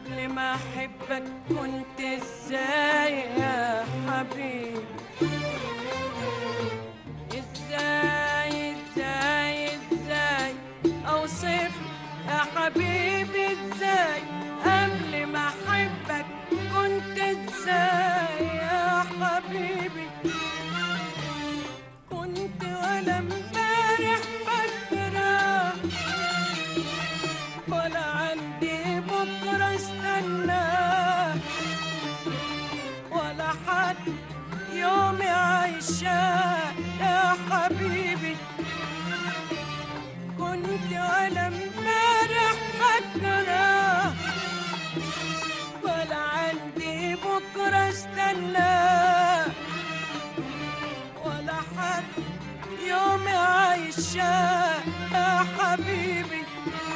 قبل ما احبك كنت ازاي يا حبيبي؟ ازاي اوصف يا حبيبي؟ ازاي قبل ما احبك كنت ازاي يا حبيبي؟ كنت ولا امبارح فاكرة، ولا عندي بكرة استناه، ولا حد يومي عايشاه يا حبيبي. كنت ولا امبارح فاكرة، ولا عندي بكرة استناه، ولا حد يومي عايشاه يا حبيبي.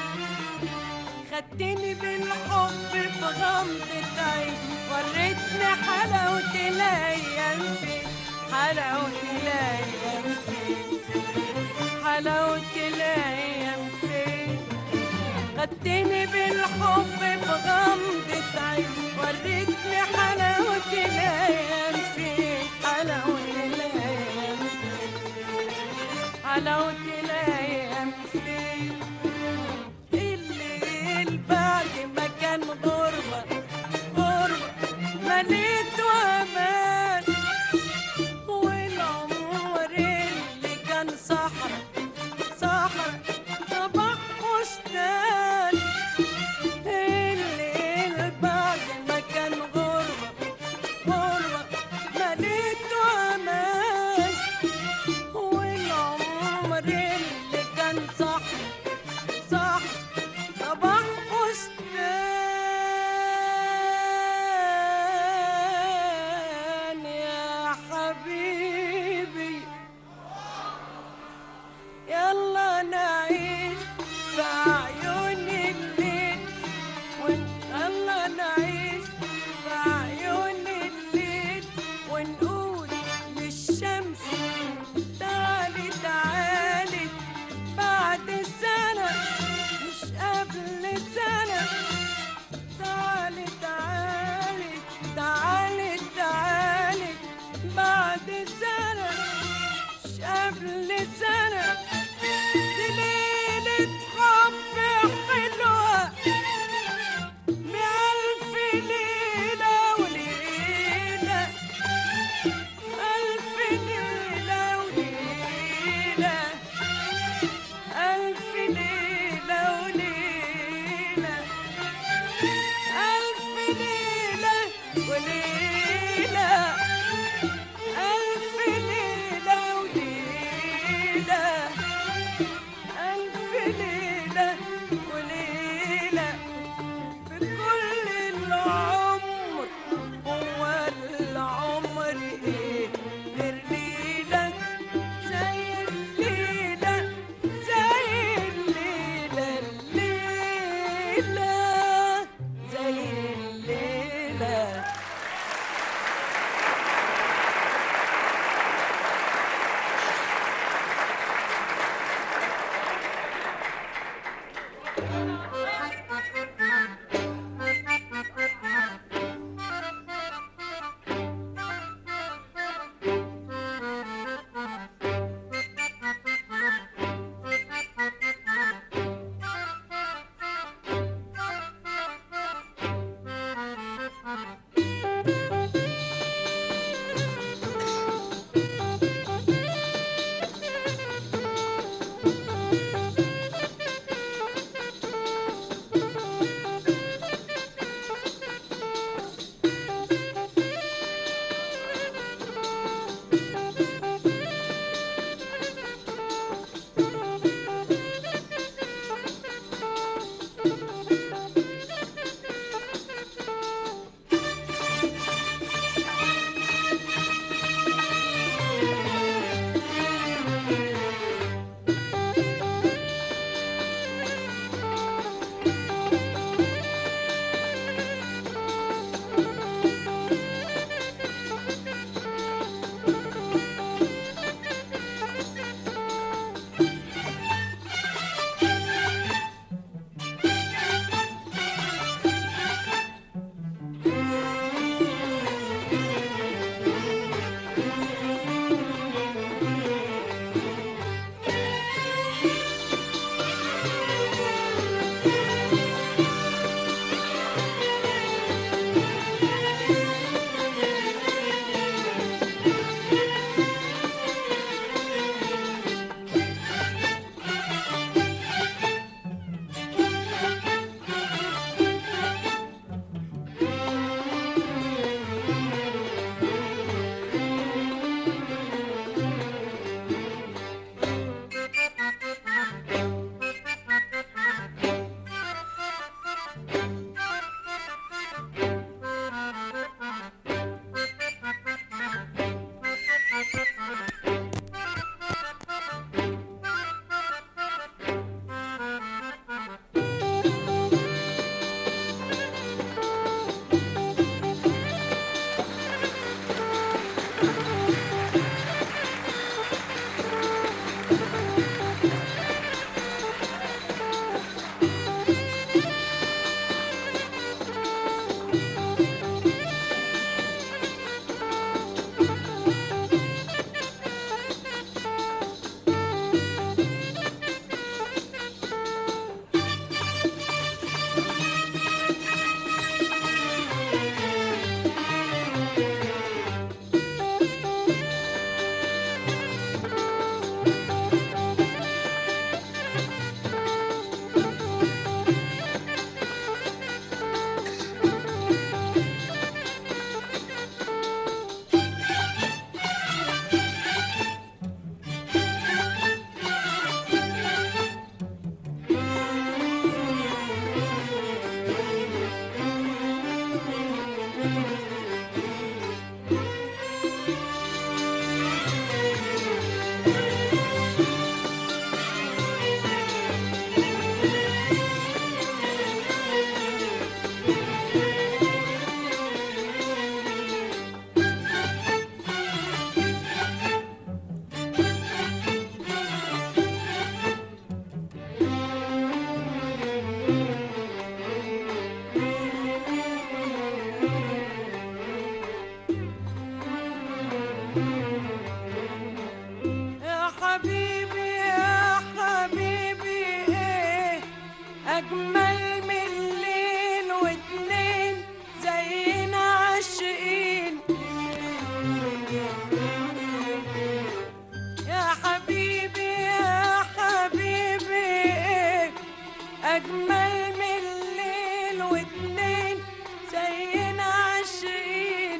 خدتني بالحب في غمضة عين، وريتني حلاوة الأيام فين، حلاوة الأيام فين، حلاوة الأيام فين. خدتني بالحب في غمضة عين، وريتني حلاوة الأيام فين، حلاوة الأيام فين، حلاوة الأيام فين. الليل بعد ما كان غربة مليت وأمان، والعمر اللي كان صحرا صباح بستان. الليل بعد ما كان غربة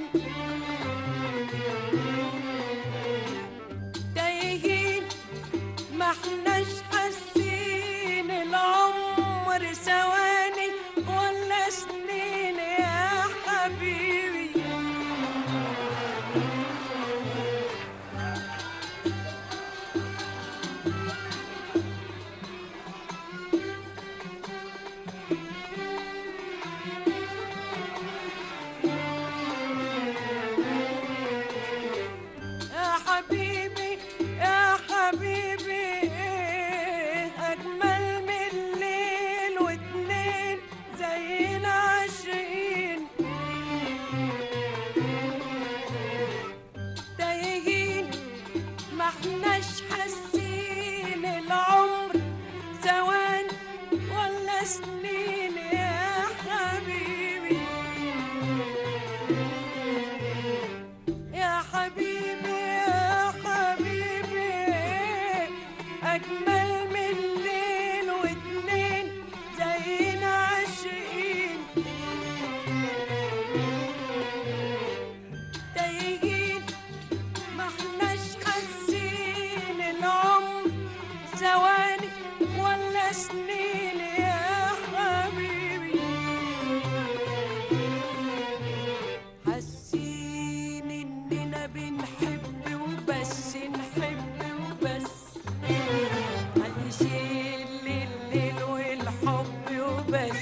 تايهين ما احناش حاسين العمر ثواني ولا سنين يا حبيبي. يا حبيبي يا حبيبي أجمل من ليل واتنين زينا عاشقين. تايهين ما احناش حاسين العمر ثواني ولا سنين يا حبيبي. يا حبيبي يا حبيبي أجمل من ليل واتنين زينا عاشقين. تايهين ما احناش حاسين العمر ثواني ولا سنين يا حبيبي. حاسين إننا بنحب وبس نحب وبس عايشين لليل والحب وبس.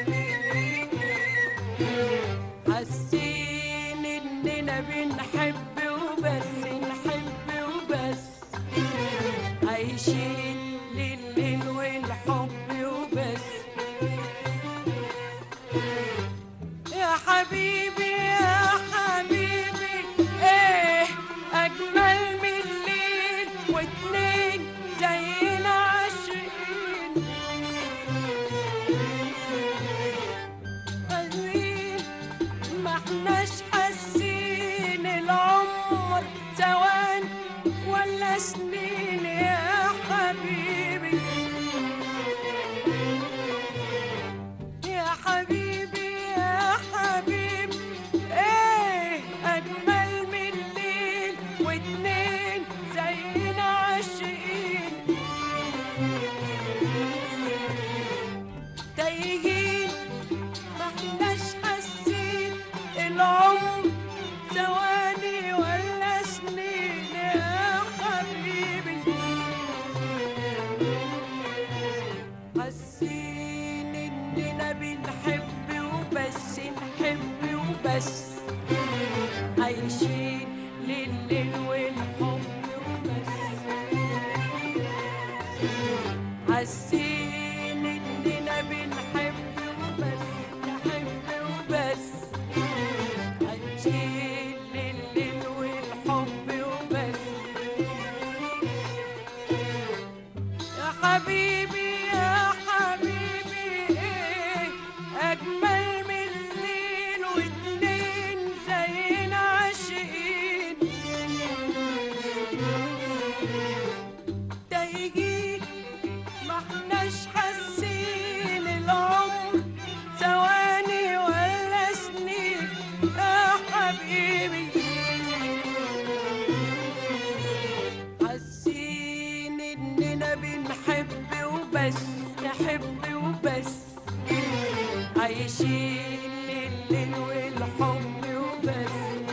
حاسين إننا بنحب وبس نحب وبس عايشين لليل والحب وبس. يا حبيبي يا حبيبي ايه اجمل من ليل واتنين زينا عاشقين. قادرين ما احناش حاسين العمر ثواني ولا سنين يا حبيبي. يا حبيبي يا حبيبي ايه اجمل من ليل واتنين زينا عاشقين. تايهين ما احناش حاسين العمر ثواني ولا سنين يا حبيبي. حاسين اننا بنحب وبس نحب وبس عايشين لليل والحب وبس. حاسين اننا بنحب وبس نحب وبس عايشين لليل والحب وبس. يا حبيبي يا حبيبي ايه اجمل من ليل واتنين زينا عاشقين. تايهين ما احناش حاسين العمر ثواني ولا سنين يا حبيبي. حاسين اننا بنحب وبس نحب وبس عايشين لليل والحب وبس.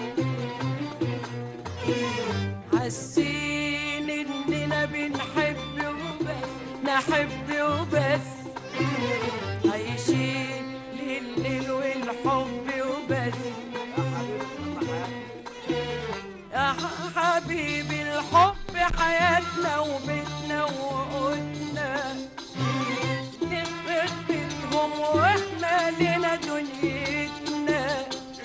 حاسين اننا بنحب وبس نحب وبس عايشين لليل والحب وبس. يا حبيبي الحب حياتنا وبيتنا وقوتنا نخرب بيتهم واحنا لنا دنيتنا.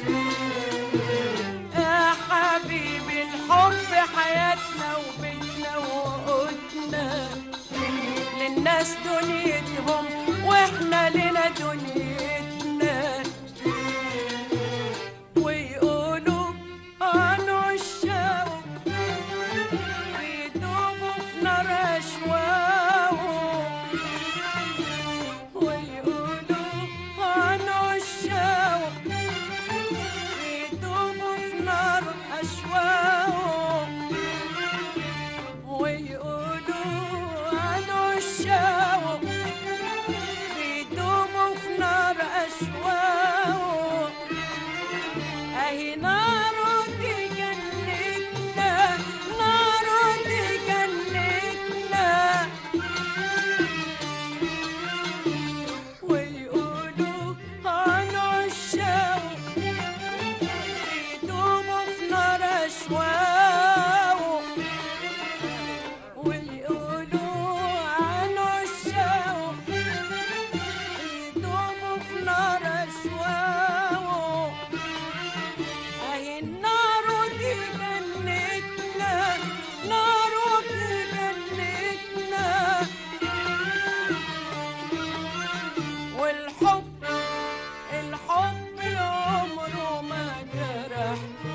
يا حبيبي الحب حياتنا وبيتنا وقوتنا للناس دنيتهم واحنا لنا دنيتنا. ويقولوا عنو الشوق بيدوبوا في نار أشواقه. ويقولوا عنو الشوق بيدوبوا نار أشواقهم ويقولوا عن عشاقهم بيدوموا في نار أشواقهم أهي ناره دي جنتنا ناره دي جنتنا ويقولوا عن عشاقهم بيدوموا في نار أشواقهم ويقولوا عن عشاقهم بيدوموا في نار أشواقهم أهي النار دي جنتنا نار دي جنتنا والحب الحب عمره ما جرح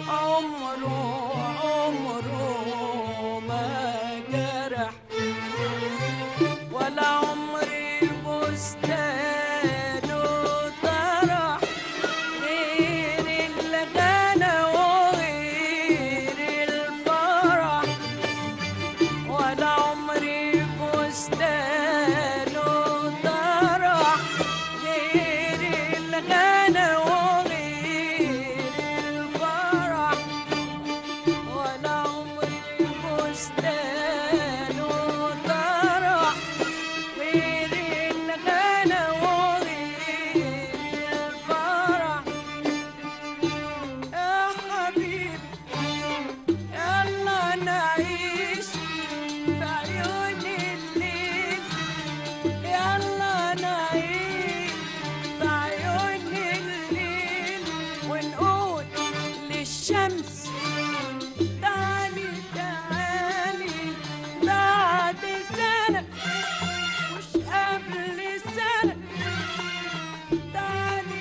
عمره ما جرح ولا عمر البستان طرح غير الغنى وغير الفرح ولا عمر البستان طرح غير الغنى وغير الفرح ولا عمر البستان طرح غير الغنى وغير الفرح يا حبيبي يلا نعيش في عيون الليل يلا نعيش في عيون الليل ونقول للشمس تعالي تعالي بعد سنة مش قبل سنة تعالي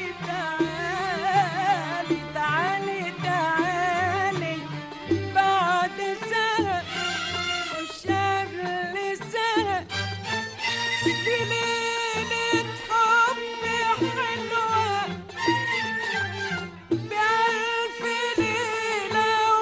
تعالي تعالي تعالي بعد سنة مش قبل سنة دي ليلة حب حلوة بألف ليلة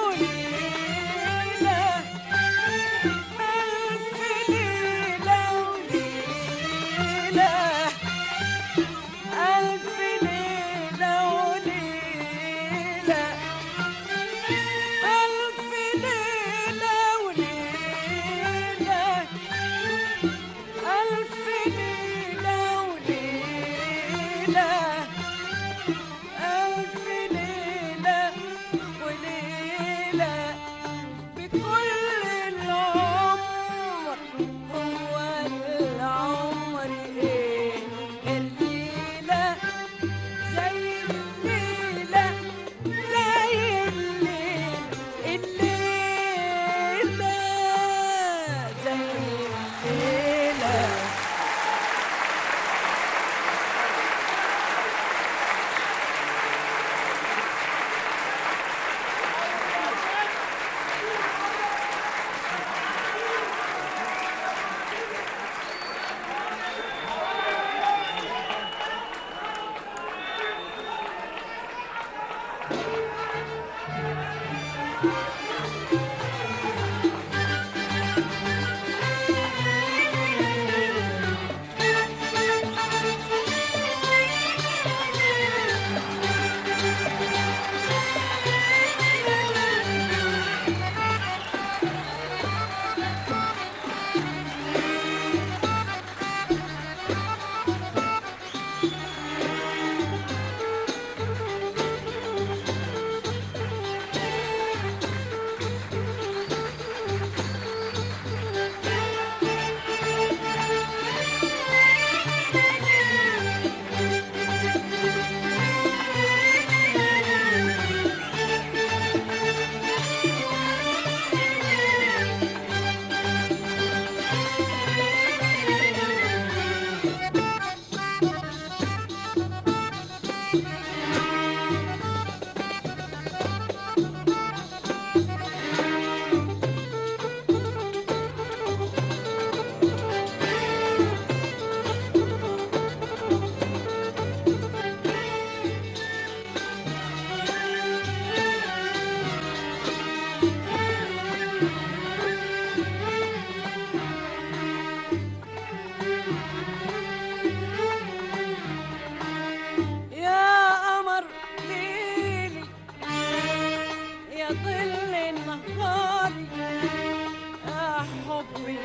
ظل نهاري يا حبي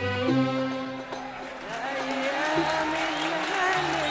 أيام الهنا.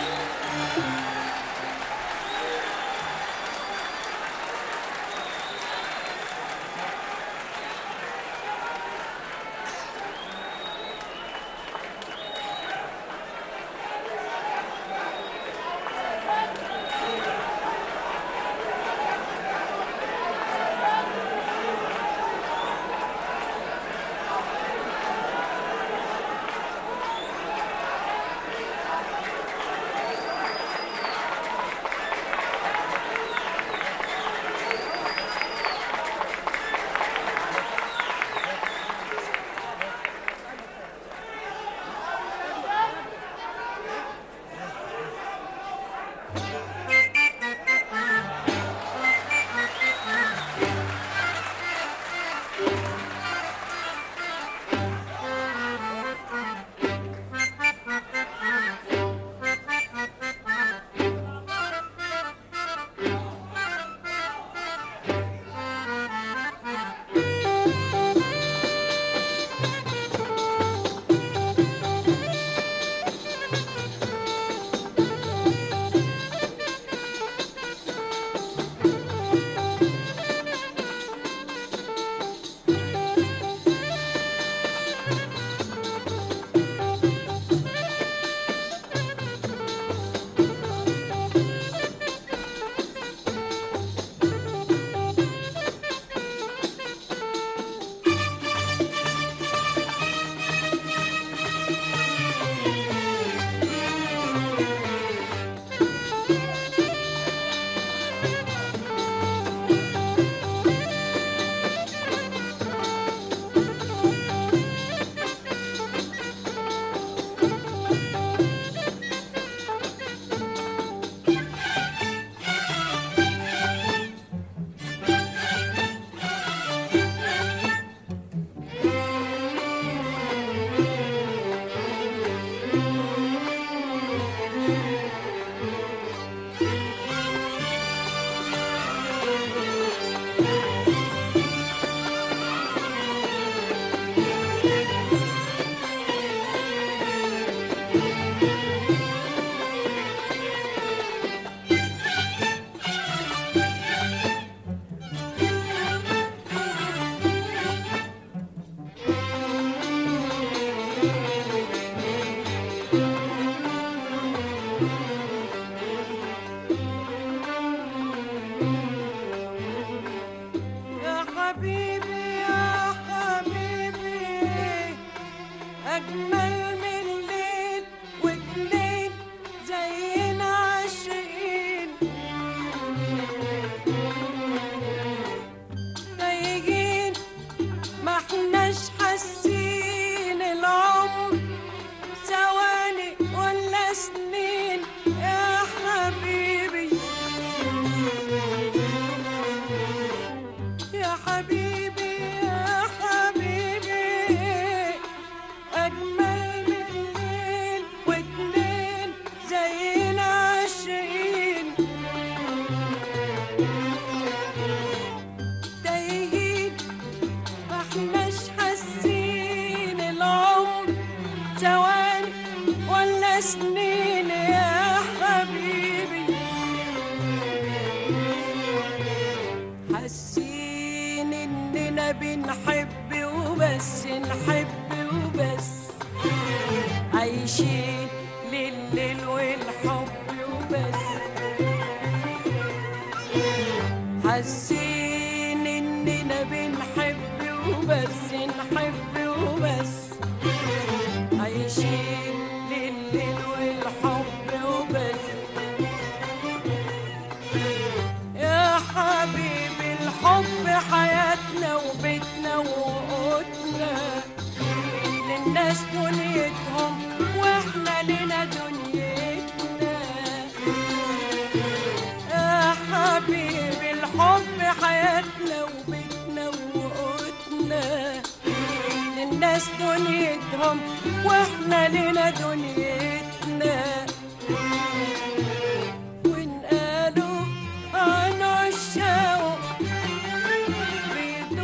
أجمل من ليل واتنين زينا عاشقين تايهين ما احناش حاسين العمر ثواني ولا سنين يا حبيبي يا حبيبي يا حبيبي أجمل من ليل واتنين زينا عاشقين تايهين ما احناش حاسين العمر ثواني ولا سنين يا حبيبي حاسين إننا بنحب وبس نحب وبس عايشين لليل والحب وبس حاسين إننا بنحب وبس نحب وبس عايشين لليل والحب وبس يا حبيبي الحب حياتنا وبيتنا وقوتنا للناس دنيتهم واحنا لنا دنيتنا يا حبيبي الحب حياتنا وبيتنا وقوتنا للناس دنيتهم واحنا لنا دنيتنا وإن قالوا عن عشاق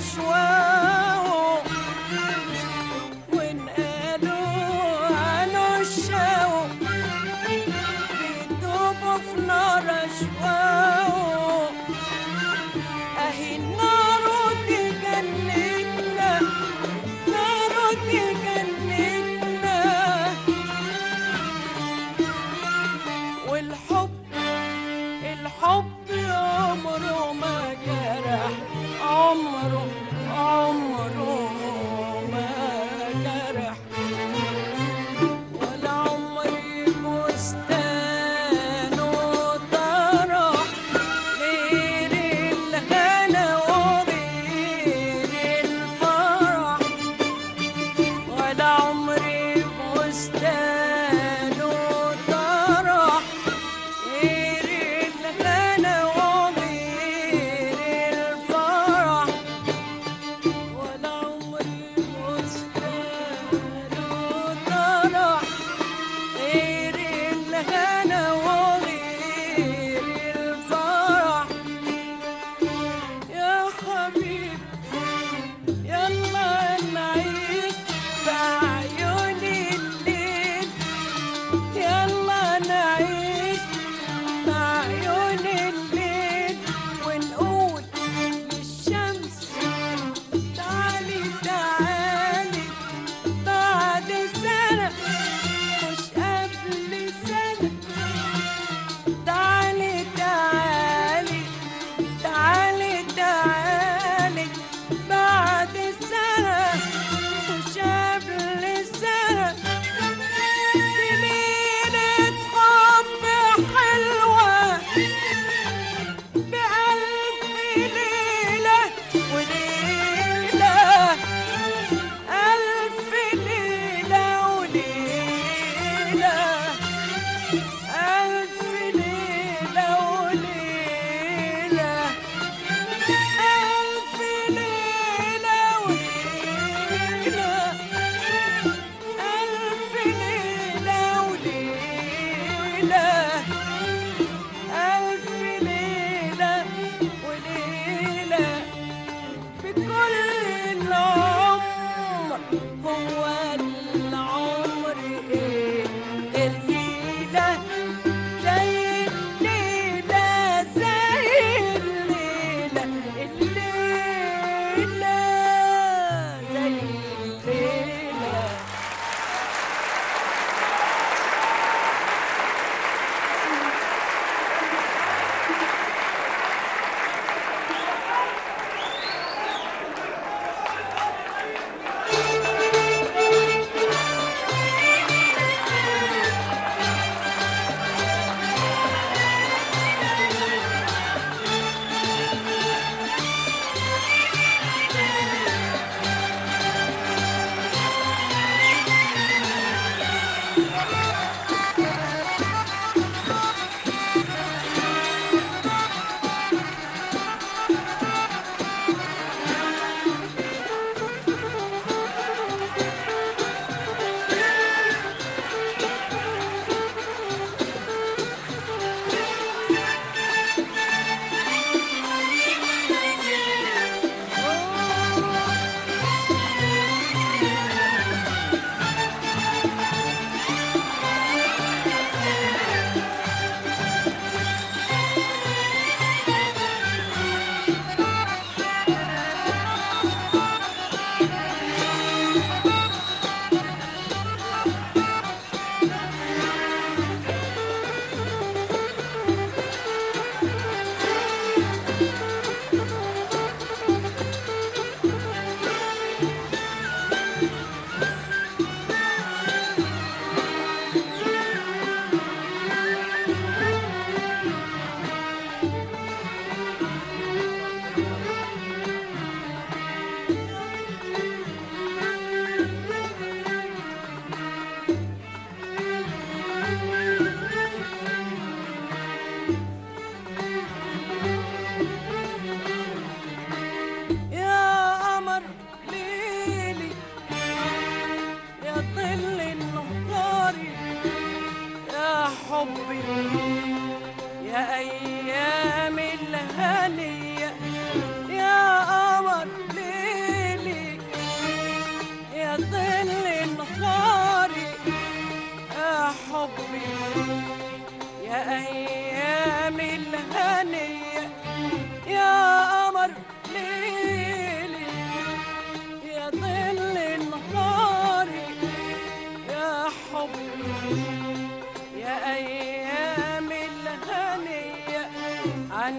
أشواقه، وإن قالوا عنه الشوق بيدوبوا في نار أشواقه. أهي النار دي جنتنا، نار دي جنتنا، والحب الحب عمره ما جرح، عمره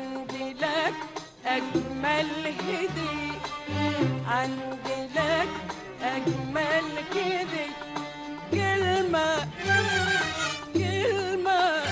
عندي لك أجمل هدية، عندي لك أجمل هدية، كلمة كلمة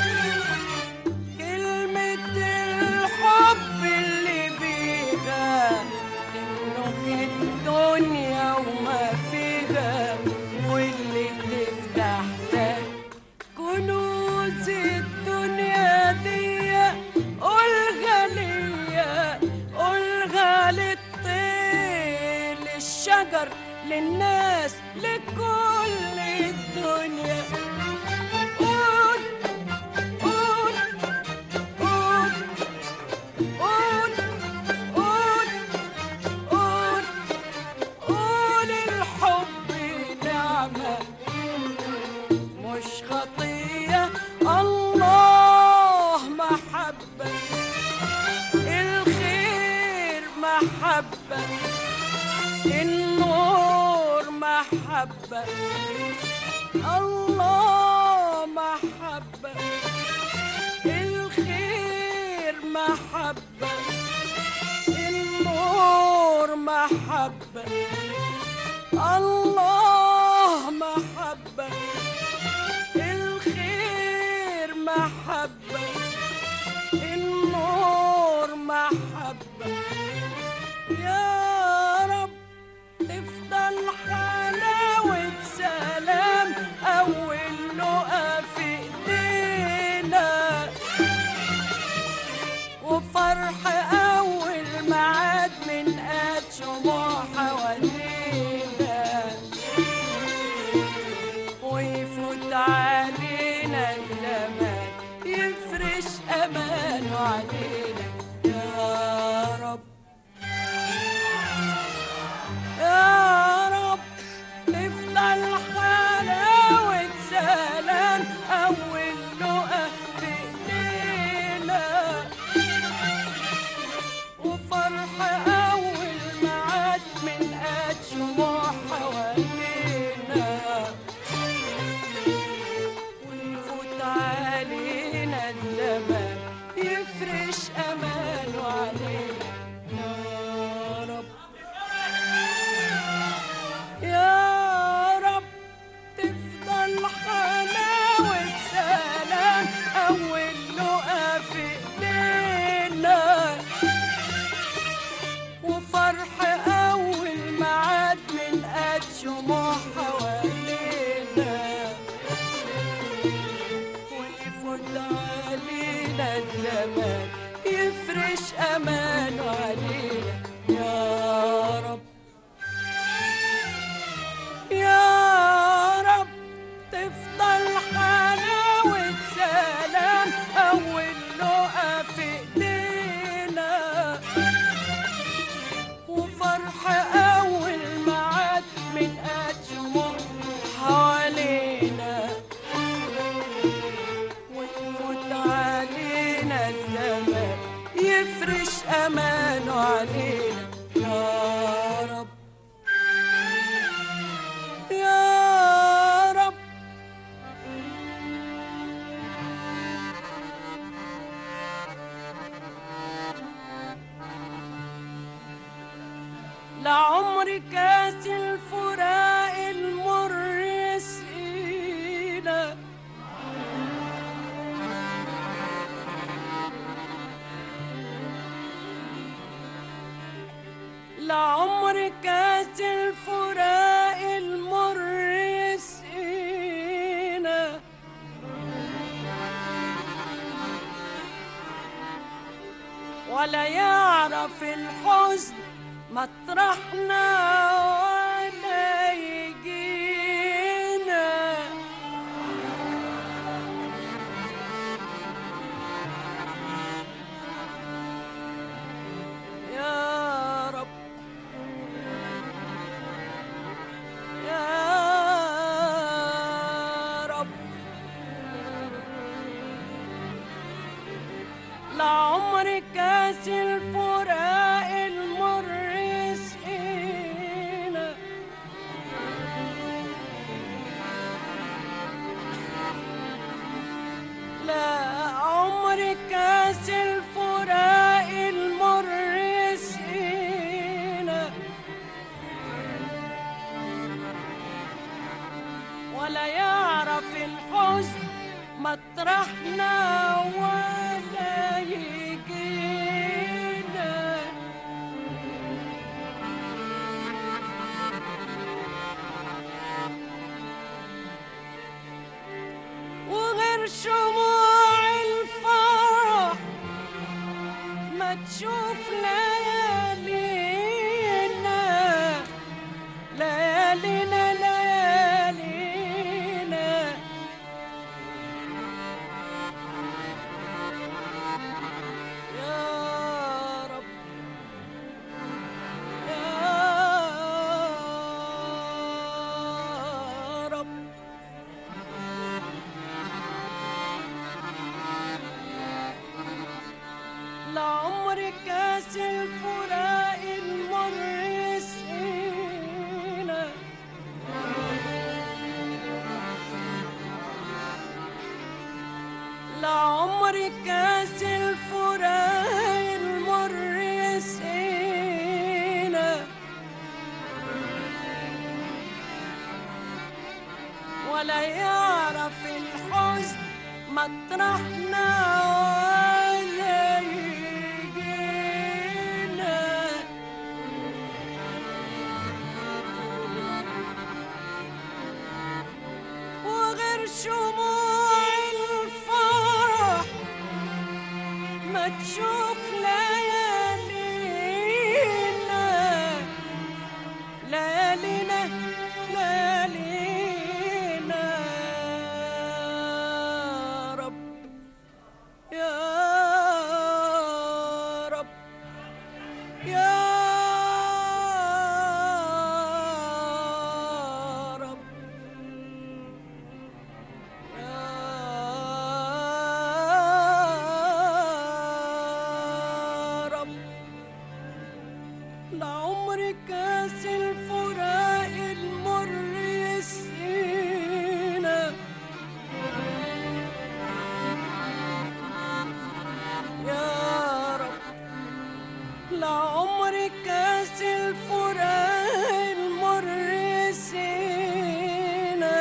كلمة الحب اللي بيها تملك الدنيا وما فيها، واللي تفتح لك كنوز الدنيا دي. قولها ليا، قولها للطير، للشجر، للناس، لكل الدنيا. قول قول قول قول قول قول قول الحب نعمة مش خطية، الله محبة، الخير محبة، النور محبة، الله محبة، الخير محبة، النور محبة، الله محبة، الخير محبة، النور محبة. يا رب تفضل حلاوة سلام أول لقا في إيدينا، وفرح أول معاد من قد شموع حوالينا، ويفوت علينا الزمان يفرش أمانه علينا. يا رب يا رب تفضل حلاوة سلام أول لقا في إيدينا، وفرح أول معاد من قد شموع حوالينا، ويفوت علينا الزمان يفرش أمانه علينا. يا رب يا رب تفضل حلاوة سلام أول لقا في إيدينا، وفرح أول معاد من قد شموع حوالينا، ويفوت علينا الزمان يفرش أمانه علينا. يا رب يا رب تفضل حلاوة سلام أول لقا في إيدينا، وفرح أول معاد من قد شموع حوالينا، ويفوت علينا الزمان يفرش أمانه علينا. يا رب يا رب لعمر كاس الفراق المر يسقينا، لعمر كاس الفراق المر يسقينا، ولا يعرف الحزن مطرحنا ولا يجينا. يا رب يا رب لعمر كاس الفراق المر يسقينا، تشوف ليالينا ليالينا ليالينا يا رب يا رب لعمر كاس الفراق المر يسقينا لعمر كاس الفراق المر يسقينا ولا يعرف الحزن مطرحنا ولا يجينا وغير شموع الفرح ما تشوف ليالينا ليالينا ليالينا يا رب يا رب يا رب يا رب لعمر كاس الفراق المر يسقينا يا رب لعمر كاس الفراق المر يسقينا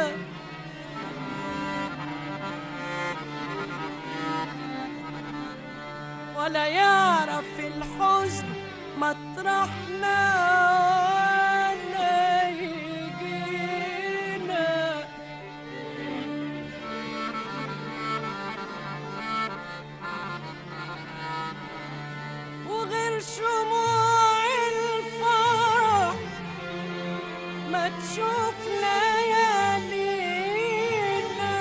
ولا يعرف الحزن مطرحنا ولا يجينا وغير شموع الفرح ما تشوف ليالينا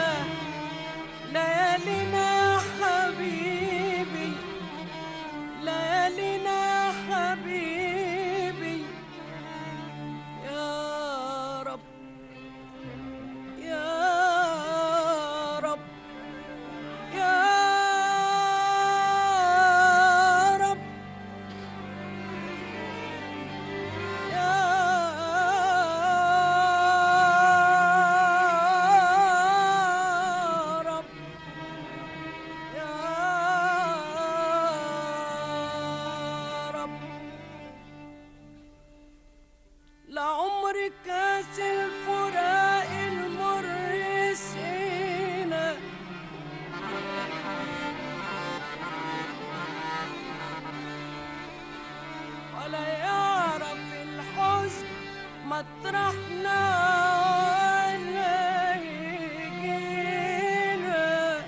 ليالينا حبيبي ليالينا حبيبي يا رب يا رب يا رب يا رب يا رب لعمر كاس الفراق المر يسقينا ولا يعرف الحزن مطرحنا ولا يجينا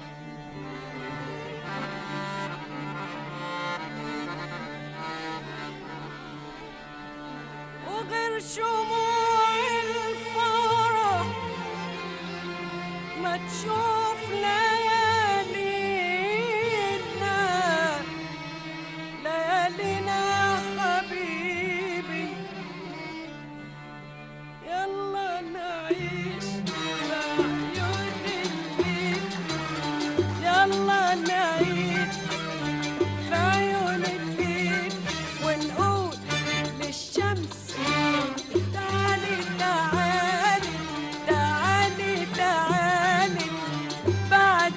وغير شموع الفرح ما تشوف ليالينا ليالينا حبيبي يلا نعيش بعيون البيت يلا نعيش بعيون البيت ونقول للشمس تعالي تعالي تعالي تعالي بعد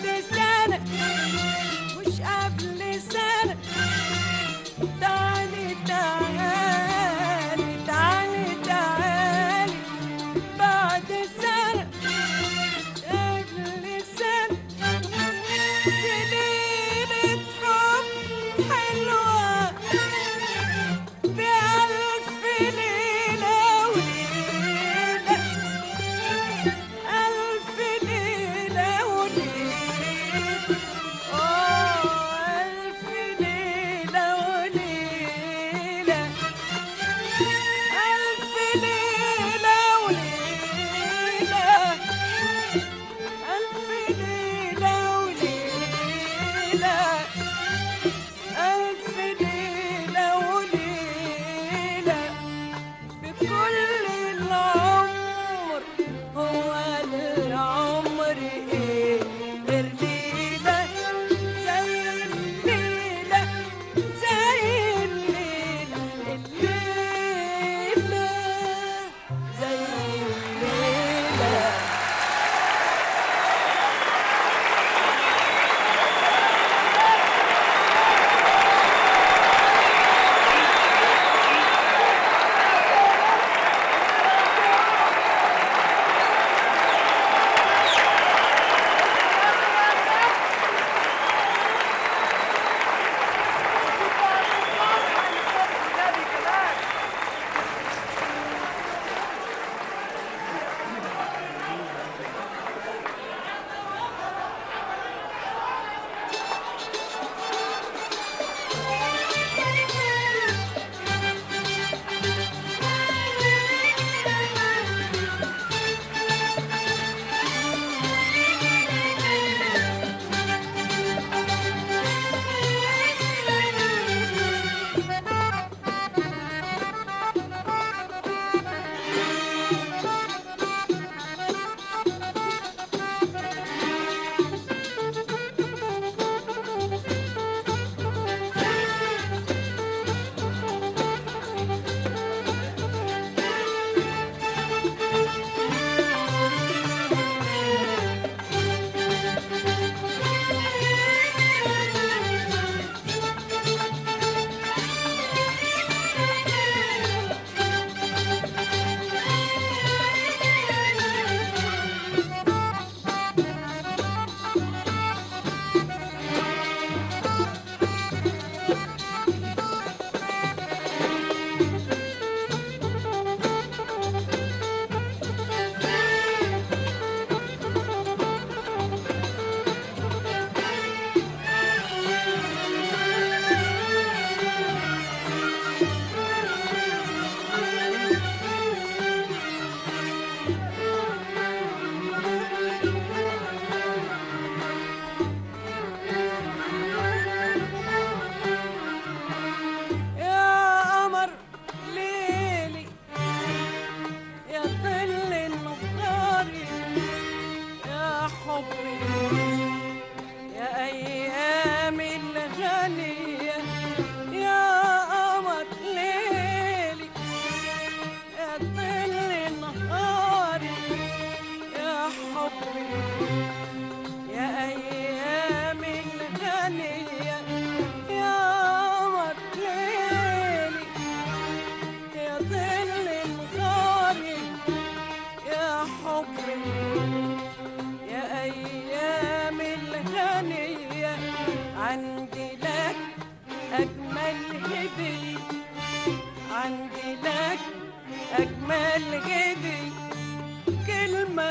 هدية عندي لك أجمل هدية، كلمة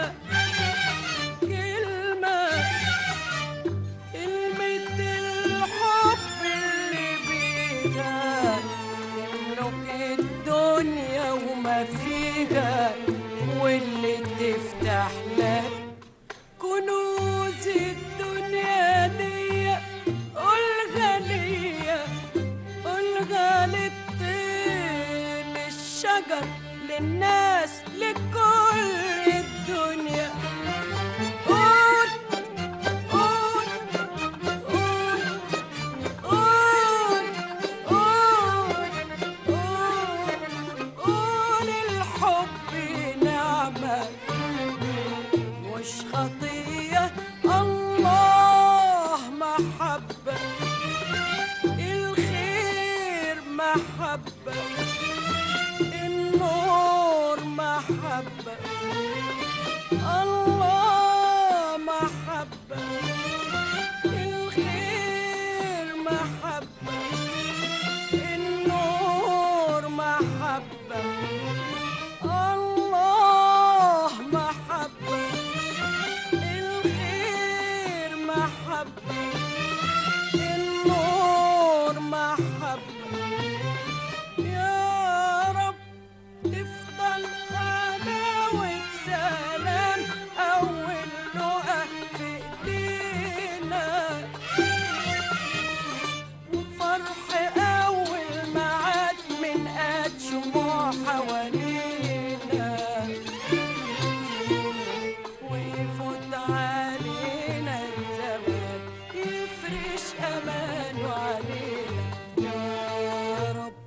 كلمة كلمة الحب اللي بيها تملك الدنيا وما فيها، واللي تفتح لك كنوز الدنيا دي. قولها ليا قولها للطين الشجر للناس لكل الدنيا. قول قول قول قول قول قول قول الحب نعمة مش خطية، الله محبة، الخير محبة، النور محبة، الله محبة، الخير محبة، النور محبة، الله محبة، الخير محبة، النور محبة. يا رب تفضل حلاوة سلام أول لقا في إيدينا، وفرح أول معاد من قد شموع حوالينا، ويفوت علينا الزمان يفرش أمانه علينا. يا رب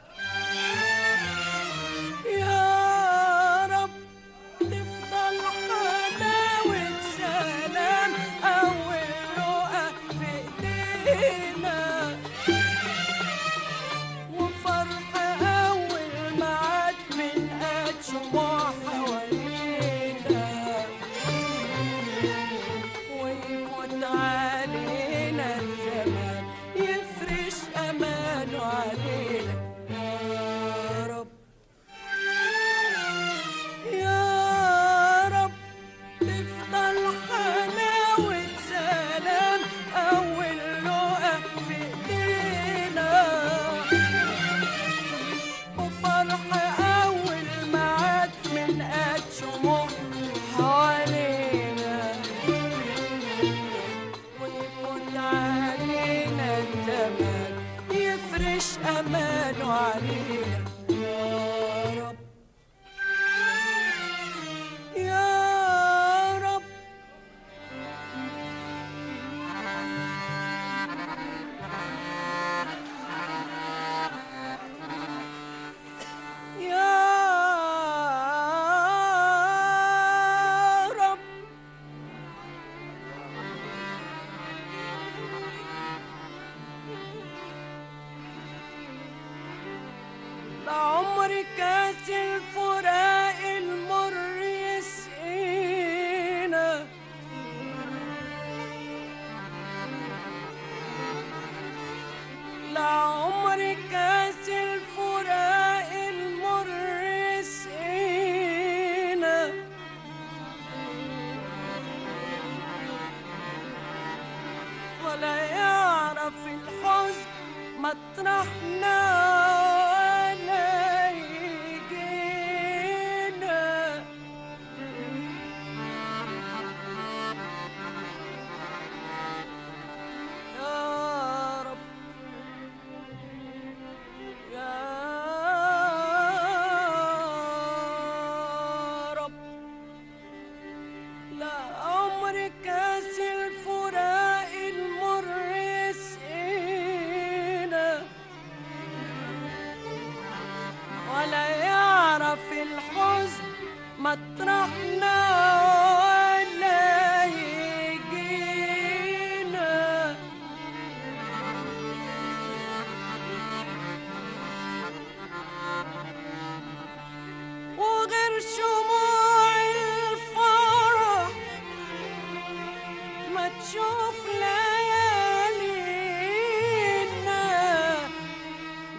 يا رب تفضل حلاوة سلام أول لقا في إيدينا، وفرح أول معاد من قد شموع حوالينا، ويفوت علينا الزمان يفرش أمانه علينا. يا رب يا رب تفضل حلاوة سلام أول لقا في إيدينا، وفرح أول معاد من قد شموع حوالينا، ويفوت علينا الزمان يفرش أمانه علينا. يا رب يا رب يا رب لعمر كاس الفراق المر يسقينا، لعمر كاس الفراق المر يسقينا، ولا يعرف الحزن مطرحنا ولا يجينا. يا رب يا رب لا عمر كاس الفراق المر يسقينا، ولا يعرف الحزن مطرحنا ولا يجينا. وغير شموع الفرح ما تشوف ليالينا،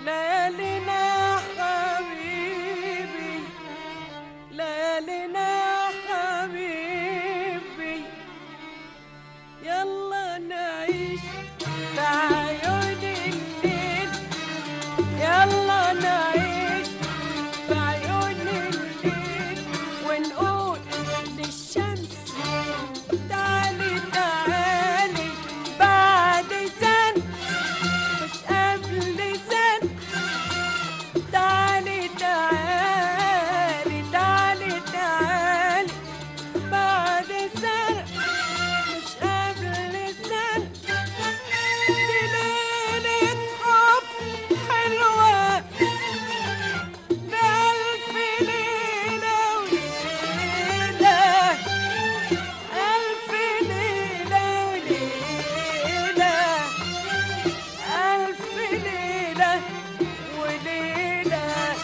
ليلة وليلة،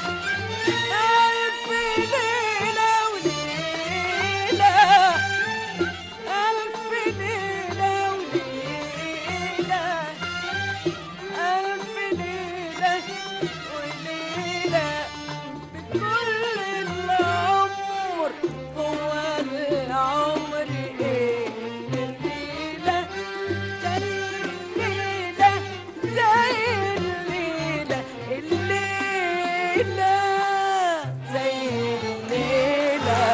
ألف ليلة وليلة، ألف ليلة وليلة، ألف ليلة وليلة، بكل العمر هو العمر إيه الليلة زي الليلة، زي الليلة، الليلة زي الليلة.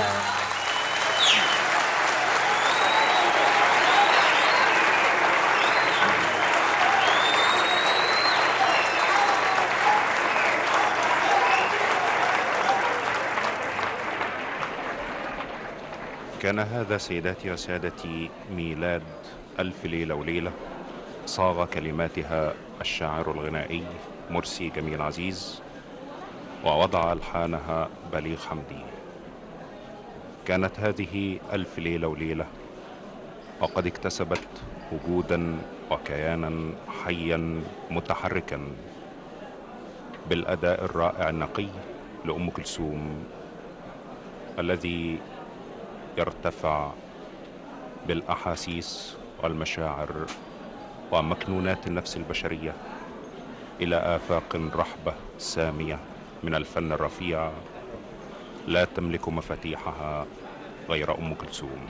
كان هذا سيداتي وسادتي ميلاد ألف ليلة وليلة، صاغ كلماتها الشاعر الغنائي مرسي جميل عزيز، ووضع ألحانها بليغ حمدي. كانت هذه ألف ليلة وليلة وقد اكتسبت وجودا وكيانا حيا متحركا بالأداء الرائع النقي لأم كلثوم، الذي يرتفع بالأحاسيس والمشاعر ومكنونات النفس البشرية إلى آفاق رحبة سامية من الفن الرفيع لا تملك مفاتيحها غير أم كلثوم.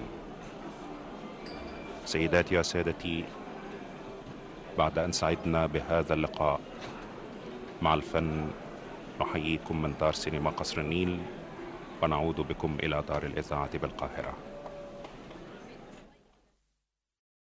سيداتي وسادتي، بعد أن سعدنا بهذا اللقاء مع الفن، نحييكم من دار سينما قصر النيل، ونعود بكم إلى دار الإذاعة بالقاهرة.